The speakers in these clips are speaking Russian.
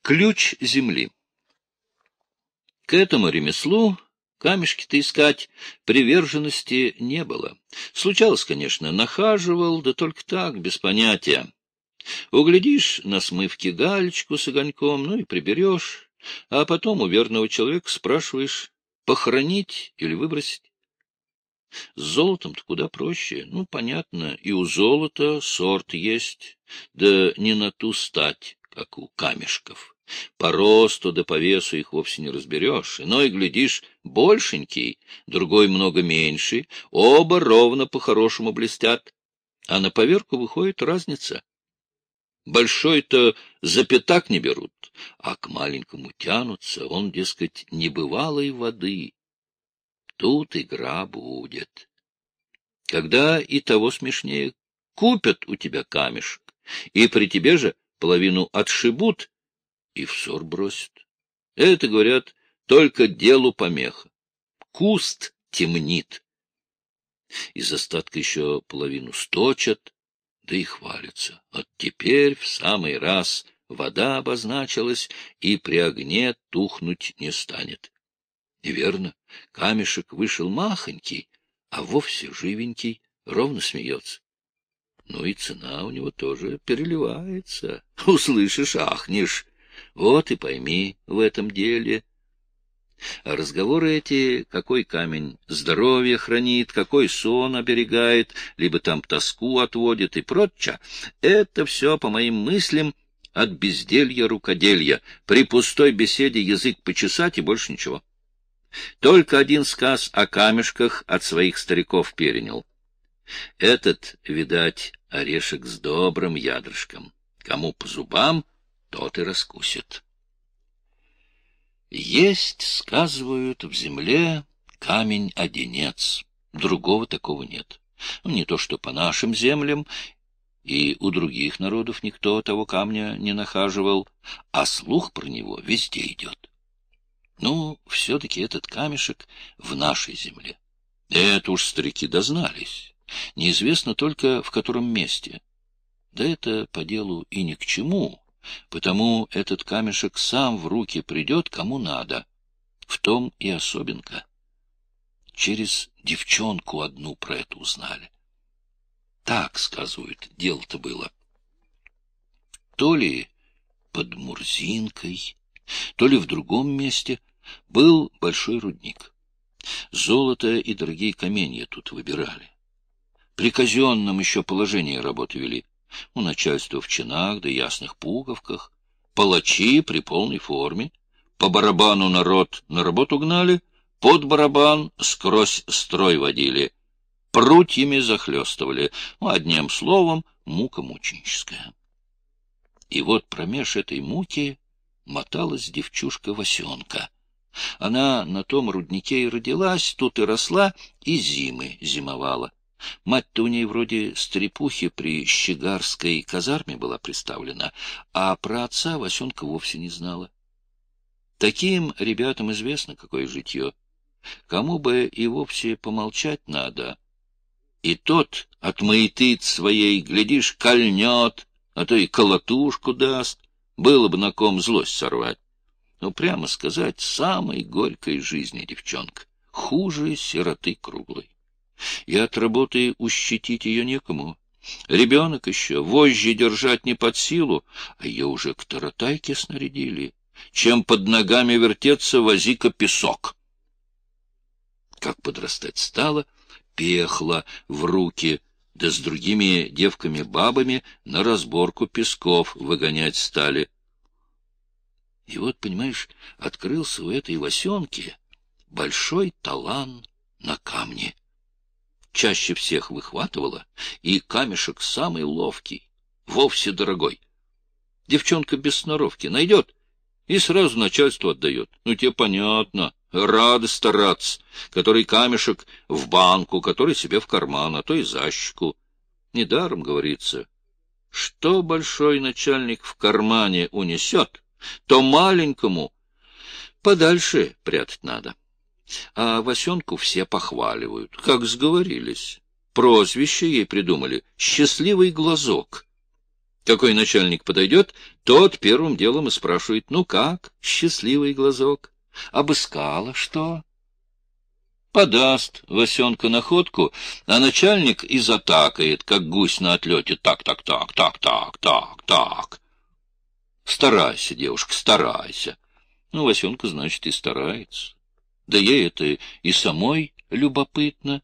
Ключ земли. К этому ремеслу камешки-то искать приверженности не было. Случалось, конечно, нахаживал, да только так, без понятия. Углядишь на смывке галечку с огоньком, ну и приберешь, а потом у верного человека спрашиваешь, похоронить или выбросить. С золотом-то куда проще. Ну, понятно, и у золота сорт есть, да не на ту стать, как у камешков. По росту да по весу их вовсе не разберешь. Иной, глядишь, большенький, другой много меньший, оба ровно по-хорошему блестят. А на поверку выходит разница. Большой-то за пятак не берут, а к маленькому тянутся, он, дескать, небывалой воды. Тут игра будет. Когда и того смешнее, купят у тебя камешек, и при тебе же половину отшибут и в ссор бросят. Это, говорят, только делу помеха. Куст темнит. Из остатка еще половину сточат, да и хвалятся. Вот теперь в самый раз вода обозначилась, и при огне тухнуть не станет. И верно, камешек вышел махонький, а вовсе живенький, ровно смеется. Ну и цена у него тоже переливается. Услышишь, ахнешь. Вот и пойми в этом деле. А разговоры эти, какой камень здоровье хранит, какой сон оберегает, либо там тоску отводит и прочее, это все, по моим мыслям, от безделья рукоделья. При пустой беседе язык почесать и больше ничего. Только один сказ о камешках от своих стариков перенял. Этот, видать, орешек с добрым ядрышком. Кому по зубам, тот и раскусит. Есть, сказывают, в земле камень-одинец. Другого такого нет. Ну, не то что по нашим землям, и у других народов никто того камня не нахаживал, а слух про него везде идет. Ну, все-таки этот камешек в нашей земле. Это уж старики дознались. Неизвестно только, в котором месте. Да это по делу и ни к чему, потому этот камешек сам в руки придет, кому надо. В том и особенка. Через девчонку одну про это узнали. Так, сказывают, дело-то было. То ли под Мурзинкой, то ли в другом месте был большой рудник. Золото и дорогие каменья тут выбирали. При казенном еще положении работы вели. У начальства в чинах да ясных пуговках, палачи при полной форме, по барабану народ на работу гнали, под барабан скрозь строй водили, прутьями захлестывали, одним словом, мука мученическая. И вот промеж этой муки моталась девчушка Васенка. Она на том руднике и родилась, тут и росла, и зимы зимовала. Мать-то у ней вроде стрепухи при щегарской казарме была представлена, а про отца Васенка вовсе не знала. Таким ребятам известно, какое житье. Кому бы и вовсе помолчать надо. И тот от маятыц своей, глядишь, кольнет, а то и колотушку даст. Было бы на ком злость сорвать. Ну, прямо сказать, самой горькой жизни девчонка. Хуже сироты круглой. И от работы ущитить ее некому. Ребенок еще, вожжи держать не под силу, а ее уже к таратайке снарядили. Чем под ногами вертеться, вози-ка песок. Как подрастать стала, пехла в руки, да с другими девками-бабами на разборку песков выгонять стали. И вот, понимаешь, открылся у этой Васенки большой талант на камне. Чаще всех выхватывала, и камешек самый ловкий, вовсе дорогой. Девчонка без сноровки найдет и сразу начальству отдает. Ну, тебе понятно, рады стараться, который камешек в банку, который себе в карман, а то и за щеку. Недаром говорится, что большой начальник в кармане унесет, то маленькому подальше прятать надо. А Васенку все похваливают, как сговорились. Прозвище ей придумали — «Счастливый глазок». Какой начальник подойдет, тот первым делом и спрашивает: ну как, счастливый глазок, обыскала что? Подаст Васенка находку, а начальник и затакает, как гусь на отлете. Так, так, так, так, так, так, так. Старайся, девушка, старайся. Ну, Васенка, значит, и старается. Да ей это и самой любопытно.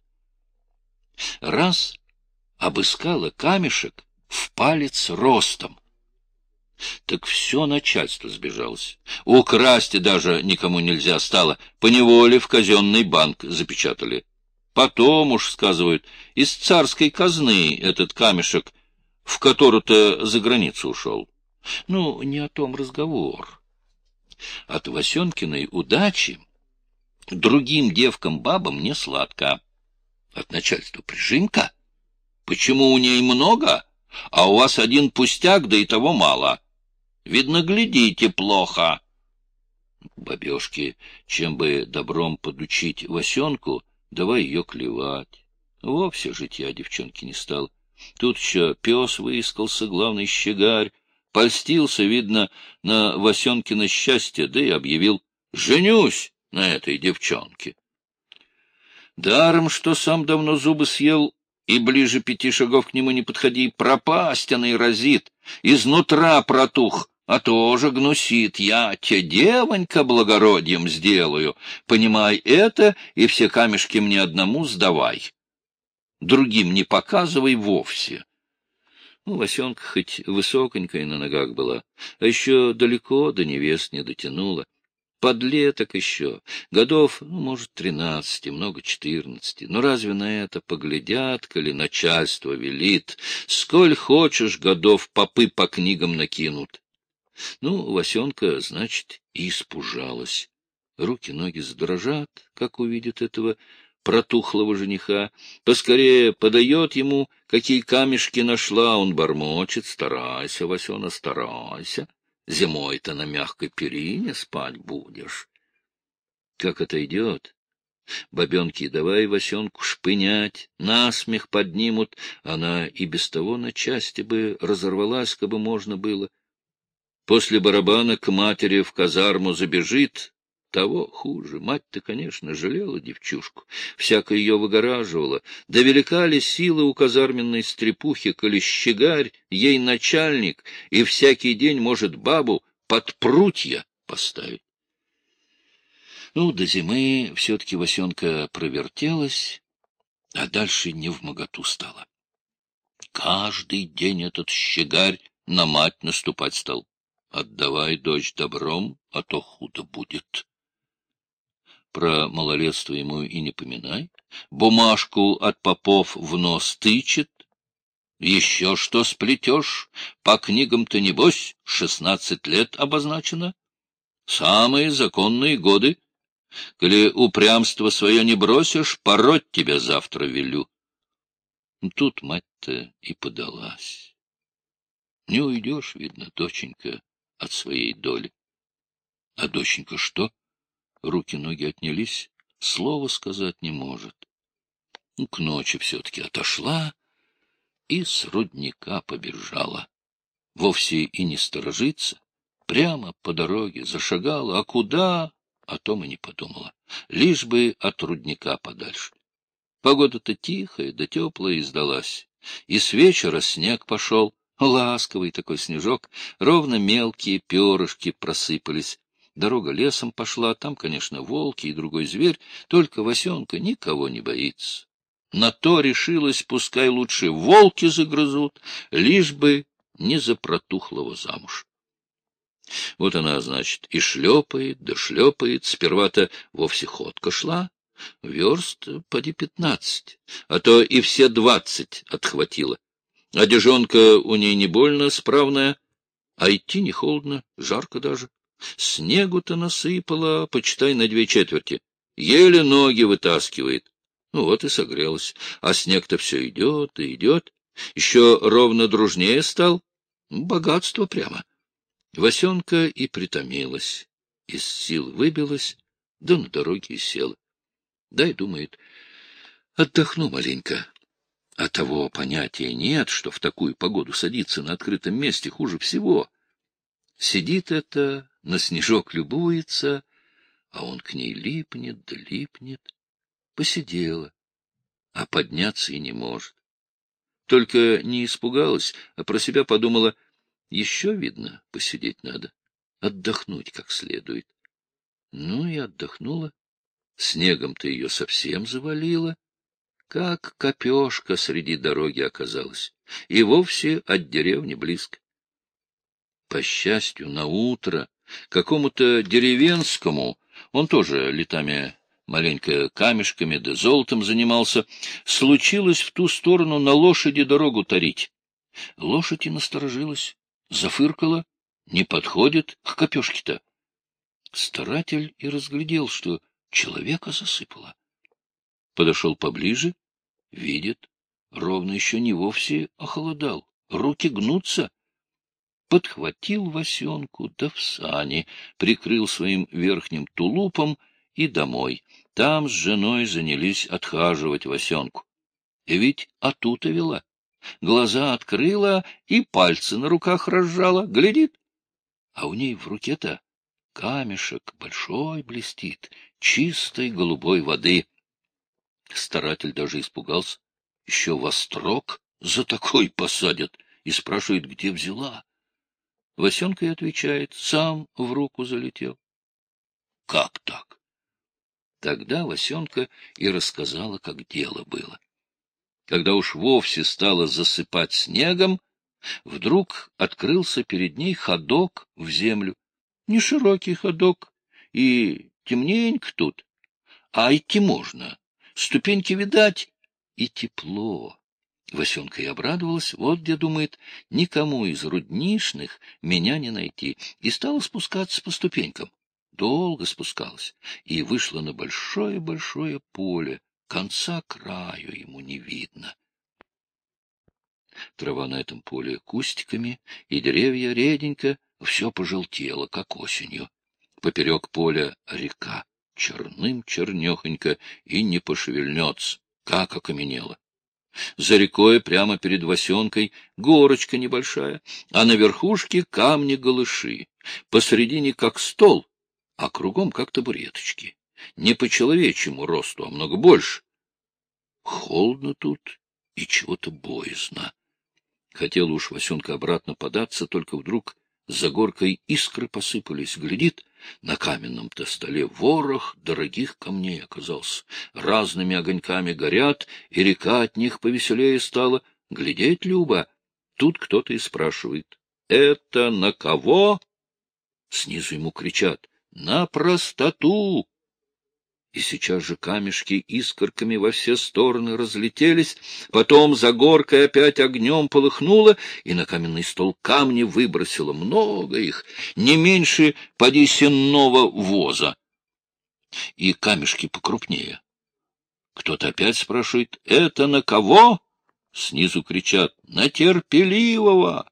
Раз обыскала камешек в палец ростом, так все начальство сбежалось. Украсть даже никому нельзя стало, поневоле в казенный банк запечатали. Потом уж, сказывают, из царской казны этот камешек в которую-то за границу ушел. Ну, не о том разговор. От Васенкиной удачи другим девкам-бабам не сладко. От начальства прижимка. Почему у ней много, а у вас один пустяк, да и того мало? Видно, глядите плохо. Бабешки, чем бы добром подучить Васенку, давай ее клевать. Вовсе житья девчонки не стал. Тут еще пес выискался, главный щегарь, польстился, видно, на Васенкино счастье, да и объявил: женюсь на этой девчонке. Даром, что сам давно зубы съел, и ближе 5 шагов к нему не подходи, пропастяный разит, изнутра протух, а тоже гнусит. Я те, девонька, благородием сделаю. Понимай это, и все камешки мне одному сдавай. Другим не показывай вовсе. Ну, Васенка хоть высоконькая на ногах была, а еще далеко до невест не дотянула. Подлеток еще, годов, ну, может, 13, много 14. Но разве на это поглядят, коли начальство велит? Сколь хочешь годов попы по книгам накинут. Ну, Васенка, значит, и испужалась. Руки-ноги задрожат, как увидит этого протухлого жениха. Поскорее подает ему, какие камешки нашла, он бормочет: старайся, Васена, старайся. Зимой-то на мягкой перине спать будешь. Как отойдет, бабенки давай Васенку шпынять, насмех поднимут, она и без того на части бы разорвалась, кабы можно было. После барабана к матери в казарму забежит, того хуже. Мать-то, конечно, жалела девчушку, всяко ее выгораживала. Да велика ли сила у казарменной стрепухи, коли щегарь ей начальник, и всякий день может бабу под прутья поставить? Ну, до зимы все-таки Васенка провертелась, а дальше невмоготу стала. Каждый день этот щегарь на мать наступать стал. Отдавай дочь добром, а то худо будет. Про малолетство ему и не поминай. Бумажку от попов в нос тычет. Еще что сплетешь? По книгам-то, небось, 16 лет обозначено. Самые законные годы. Коли упрямство свое не бросишь, пороть тебя завтра велю. Тут мать-то и подалась. Не уйдешь, видно, доченька, от своей доли. А доченька что? Руки-ноги отнялись, слова сказать не может. Ну, к ночи все-таки отошла и с рудника побежала. Вовсе и не сторожится, прямо по дороге зашагала, а куда, о том и не подумала. Лишь бы от рудника подальше. Погода-то тихая да теплая и сдалась. И с вечера снег пошел, ласковый такой снежок, ровно мелкие перышки просыпались. Дорога лесом пошла, там, конечно, волки и другой зверь, только Васенка никого не боится. На то решилась, пускай лучше волки загрызут, лишь бы не за протухлого замуж. Вот она, значит, и шлепает, да шлепает, сперва-то вовсе ходка шла, верст поди 15, а то и все 20 отхватила. Одежонка у ней не больно справная, а идти не холодно, жарко даже. Снегу-то насыпало, почитай, на 2/4. Еле ноги вытаскивает. Ну вот и согрелась. А снег-то все идет и идет. Еще ровно дружнее стал. Богатство прямо. Васенка и притомилась. Из сил выбилась, да на дороге и села. Дай, думает, отдохну маленько. А того понятия нет, что в такую погоду садиться на открытом месте хуже всего. Сидит это, на снежок любуется, а он к ней липнет да липнет. Посидела, а подняться и не может. Только не испугалась, а про себя подумала, еще, видно, посидеть надо, отдохнуть как следует. Ну и отдохнула. Снегом-то ее совсем завалило, как копешка среди дороги оказалась, и вовсе от деревни близко. По счастью, наутро какому-то деревенскому, он тоже летами маленько камешками да золотом занимался, случилось в ту сторону на лошади дорогу тарить. Лошадь и насторожилась, зафыркала, не подходит к копешке-то. Старатель и разглядел, что человека засыпало. Подошел поближе, видит, ровно еще не вовсе охолодал, руки гнутся. Подхватил Васенку, да в сани, прикрыл своим верхним тулупом и домой. Там с женой занялись отхаживать Васенку. И ведь атута вела. Глаза открыла и пальцы на руках разжала, глядит. А у ней в руке-то камешек большой блестит, чистой голубой воды. Старатель даже испугался. Еще во строк за такой посадят, и спрашивает, где взяла. Васенка и отвечает, сам в руку залетел. Как так? Тогда Васенка и рассказала, как дело было. Когда уж вовсе стало засыпать снегом, вдруг открылся перед ней ходок в землю. Не широкий ходок, и темненько тут, а идти можно. Ступеньки видать, и тепло. Васенка и обрадовалась, вот где, думает, никому из руднишных меня не найти, и стала спускаться по ступенькам. Долго спускалась, и вышла на большое-большое поле, конца краю ему не видно. Трава на этом поле кустиками, и деревья реденько, все пожелтело, как осенью. Поперек поля река, черным-чернехонько, и не пошевельнется, как окаменела. За рекой прямо перед Васенкой горочка небольшая, а на верхушке камни-галыши, посредине как стол, а кругом как табуреточки. Не по человечьему росту, а много больше. Холодно тут и чего-то боязно. Хотела уж Васенка обратно податься, только вдруг за горкой искры посыпались. Глядит, на каменном-то столе ворох дорогих камней оказался. Разными огоньками горят, и река от них повеселее стала. Глядеть любо. Тут кто-то и спрашивает. — Это на кого? Снизу ему кричат. — На простоту! И сейчас же камешки искорками во все стороны разлетелись, потом за горкой опять огнем полыхнуло, и на каменный стол камни выбросило, много их, не меньше поди сенного воза, и камешки покрупнее. Кто-то опять спрашивает: «Это на кого?» Снизу кричат: «На терпеливого!»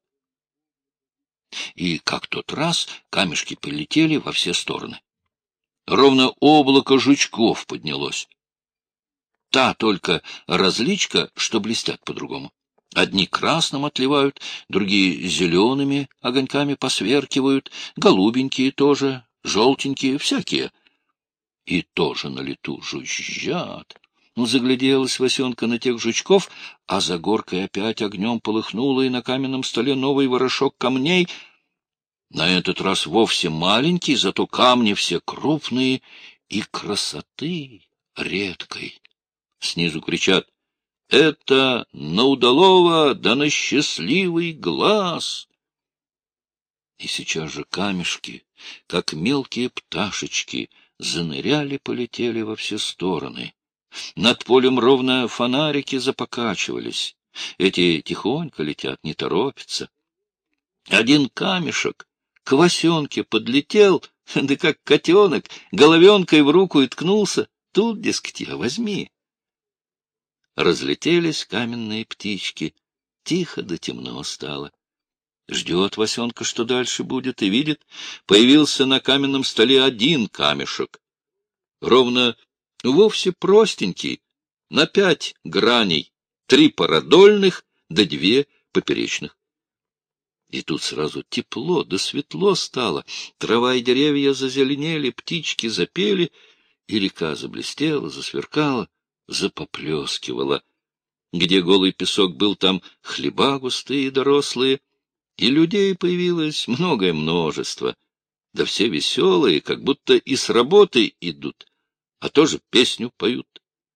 И как тот раз камешки полетели во все стороны. Ровно облако жучков поднялось. Та только различка, что блестят по-другому. Одни красным отливают, другие зелеными огоньками посверкивают, голубенькие тоже, желтенькие, всякие. И тоже на лету жужжат. Загляделась Васенка на тех жучков, а за горкой опять огнем полыхнуло, и на каменном столе новый ворошок камней. На этот раз вовсе маленький, зато камни все крупные и красоты редкой. Снизу кричат: «Это на удалого да на счастливый глаз!» И сейчас же камешки, как мелкие пташечки, заныряли, полетели во все стороны. Над полем ровно фонарики запокачивались. Эти тихонько летят, не торопятся. Один камешек к Васенке подлетел, да как котенок, головенкой в руку и ткнулся. Тут, дескать, возьми. Разлетелись каменные птички. Тихо да темно стало. Ждет Васенка, что дальше будет, и видит, появился на каменном столе один камешек. Ровно вовсе простенький, на 5 граней, 3 продольных да 2 поперечных. И тут сразу тепло да светло стало, трава и деревья зазеленели, птички запели, и река заблестела, засверкала, запоплескивала. Где голый песок был, там хлеба густые да рослые, и людей появилось многое множество, да все веселые, как будто и с работы идут, а тоже песню поют.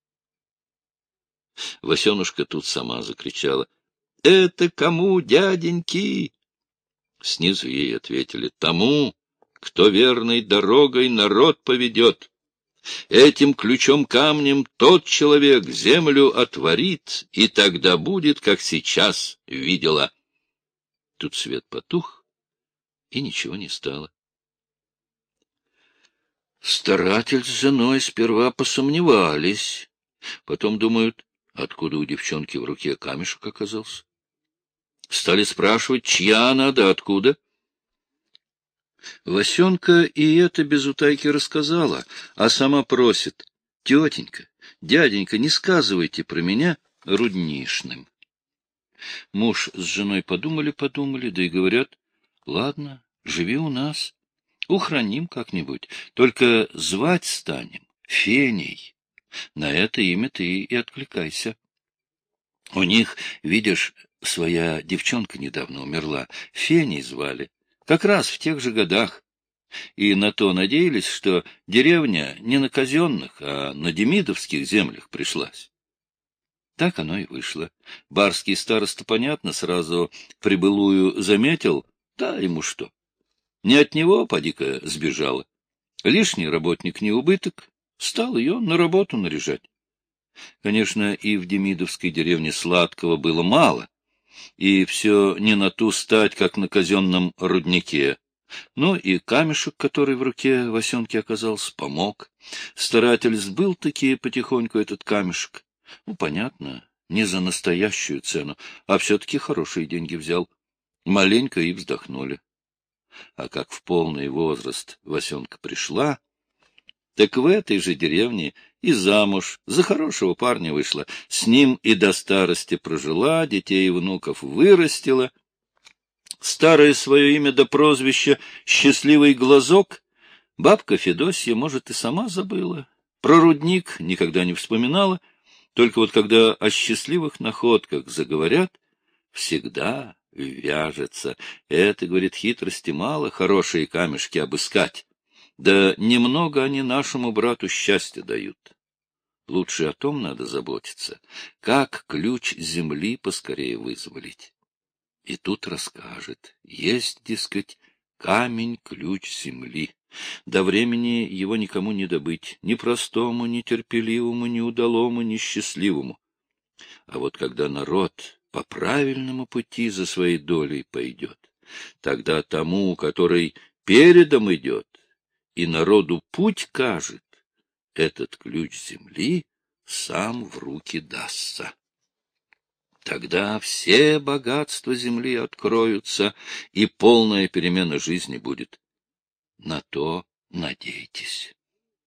Васенушка тут сама закричала: — Это кому, дяденьки? Снизу ей ответили: — Тому, кто верной дорогой народ поведет. Этим ключом-камнем тот человек землю отворит, и тогда будет, как сейчас видела. Тут свет потух, и ничего не стало. Старатель с женой сперва посомневались, потом думают, откуда у девчонки в руке камешек оказался. Стали спрашивать, чья она, да откуда. Васенка и это без утайки рассказала, а сама просит: — Тетенька, дяденька, не сказывайте про меня руднишным. Муж с женой подумали, да и говорят: — Ладно, живи у нас, ухраним как-нибудь, только звать станем Феней. На это имя ты и откликайся. У них, видишь, своя девчонка недавно умерла, Феней звали, как раз в тех же годах, и на то надеялись, что деревня не на казенных, а на демидовских землях пришлась. Так оно и вышло. Барский староста, понятно, сразу прибылую заметил, да ему что. Не от него, поди-ка, сбежала. Лишний работник не убыток, стал ее на работу наряжать. Конечно, и в демидовской деревне сладкого было мало, и все не на ту стать, как на казенном руднике. Но и камешек, который в руке Васенки оказался, помог. Старатель сбыл-таки потихоньку этот камешек. Ну, понятно, не за настоящую цену, а все-таки хорошие деньги взял. Маленько и вздохнули. А как в полный возраст Васенка пришла, так в этой же деревне и замуж за хорошего парня вышла, с ним и до старости прожила, детей и внуков вырастила. Старое свое имя до прозвища «Счастливый глазок» бабка Федосья, может, и сама забыла. Про рудник никогда не вспоминала, только вот когда о счастливых находках заговорят, всегда вяжется. Это, говорит, хитрости мало, хорошие камешки обыскать. Да немного они нашему брату счастья дают. Лучше о том надо заботиться, как ключ земли поскорее вызволить. И тут расскажет, есть, дескать, камень-ключ земли. До времени его никому не добыть, ни простому, ни терпеливому, ни удалому, ни счастливому. А вот когда народ по правильному пути за своей долей пойдет, тогда тому, который передом идет и народу путь кажет, этот ключ земли сам в руки дастся. Тогда все богатства земли откроются, и полная перемена жизни будет. На то надейтесь.